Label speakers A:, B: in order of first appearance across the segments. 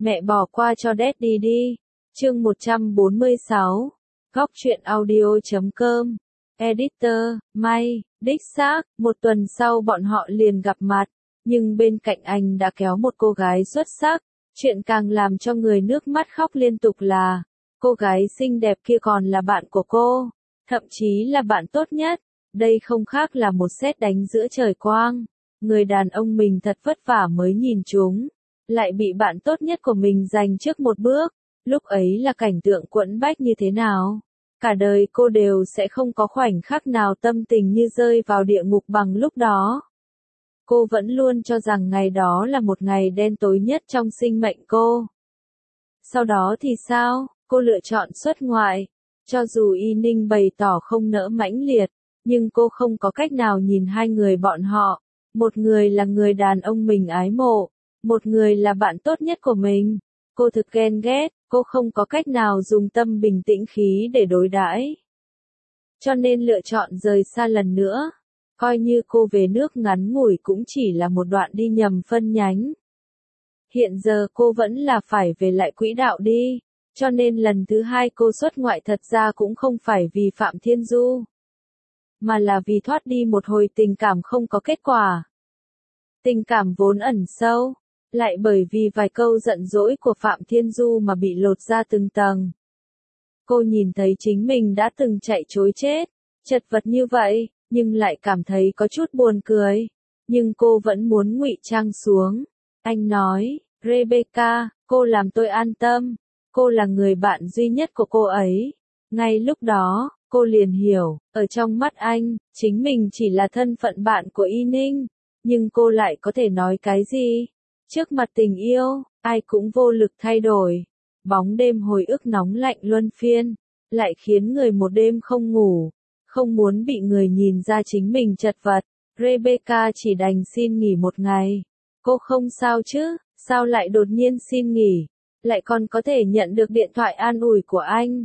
A: Mẹ bỏ qua cho Daddy đi. Chương 146. Góc truyện audio.com. Editor, May, đích xác, một tuần sau bọn họ liền gặp mặt, nhưng bên cạnh anh đã kéo một cô gái xuất sắc. Chuyện càng làm cho người nước mắt khóc liên tục là, cô gái xinh đẹp kia còn là bạn của cô, thậm chí là bạn tốt nhất. Đây không khác là một sét đánh giữa trời quang. Người đàn ông mình thật vất vả mới nhìn chúng, lại bị bạn tốt nhất của mình giành trước một bước. Lúc ấy là cảnh tượng quẫn bách như thế nào? Cả đời cô đều sẽ không có khoảnh khắc nào tâm tình như rơi vào địa ngục bằng lúc đó. Cô vẫn luôn cho rằng ngày đó là một ngày đen tối nhất trong sinh mệnh cô. Sau đó thì sao? Cô lựa chọn xuất ngoại. Cho dù Y Ninh bày tỏ không nỡ mãnh liệt, nhưng cô không có cách nào nhìn hai người bọn họ. Một người là người đàn ông mình ái mộ, một người là bạn tốt nhất của mình. Cô thực ghen ghét, cô không có cách nào dùng tâm bình tĩnh khí để đối đãi. Cho nên lựa chọn rời xa lần nữa. Coi như cô về nước ngắn ngủi cũng chỉ là một đoạn đi nhầm phân nhánh. Hiện giờ cô vẫn là phải về lại quỹ đạo đi. Cho nên lần thứ hai cô xuất ngoại thật ra cũng không phải vì Phạm Thiên Du, mà là vì thoát đi một hồi tình cảm không có kết quả. Tình cảm vốn ẩn sâu, lại bởi vì vài câu giận dỗi của Phạm Thiên Du mà bị lột ra từng tầng. Cô nhìn thấy chính mình đã từng chạy trối chết, chật vật như vậy, nhưng lại cảm thấy có chút buồn cười. Nhưng cô vẫn muốn ngụy trang xuống. Anh nói, Rebecca, cô làm tôi an tâm. Cô là người bạn duy nhất của cô ấy. Ngay lúc đó, cô liền hiểu, ở trong mắt anh, chính mình chỉ là thân phận bạn của Y Ninh. Nhưng cô lại có thể nói cái gì? Trước mặt tình yêu, ai cũng vô lực thay đổi. Bóng đêm hồi ức nóng lạnh luân phiên, lại khiến người một đêm không ngủ. Không muốn bị người nhìn ra chính mình chật vật, Rebecca chỉ đành xin nghỉ một ngày. Cô không sao chứ, sao lại đột nhiên xin nghỉ, lại còn có thể nhận được điện thoại an ủi của anh.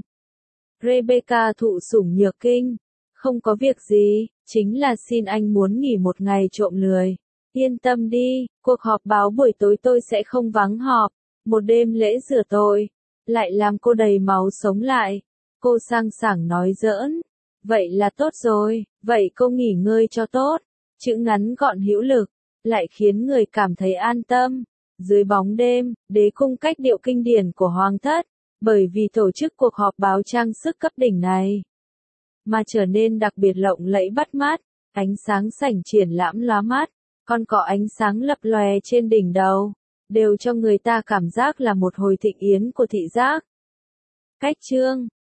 A: Rebecca thụ sủng nhược kinh, không có việc gì, chính là xin anh muốn nghỉ một ngày trộm lười. Yên tâm đi, cuộc họp báo buổi tối tôi sẽ không vắng họp, một đêm lễ rửa tội, lại làm cô đầy máu sống lại. Cô sang sảng nói giỡn. Vậy là tốt rồi, vậy cô nghỉ ngơi cho tốt. Chữ ngắn gọn hữu lực, lại khiến người cảm thấy an tâm. Dưới bóng đêm, đế cung cách điệu kinh điển của hoàng thất, bởi vì tổ chức cuộc họp báo trang sức cấp đỉnh này, mà trở nên đặc biệt lộng lẫy bắt mắt. Ánh sáng sảnh triển lãm lóa mắt, còn có ánh sáng lập lòe trên đỉnh đầu, đều cho người ta cảm giác là một hồi thịnh yến của thị giác. Cách chương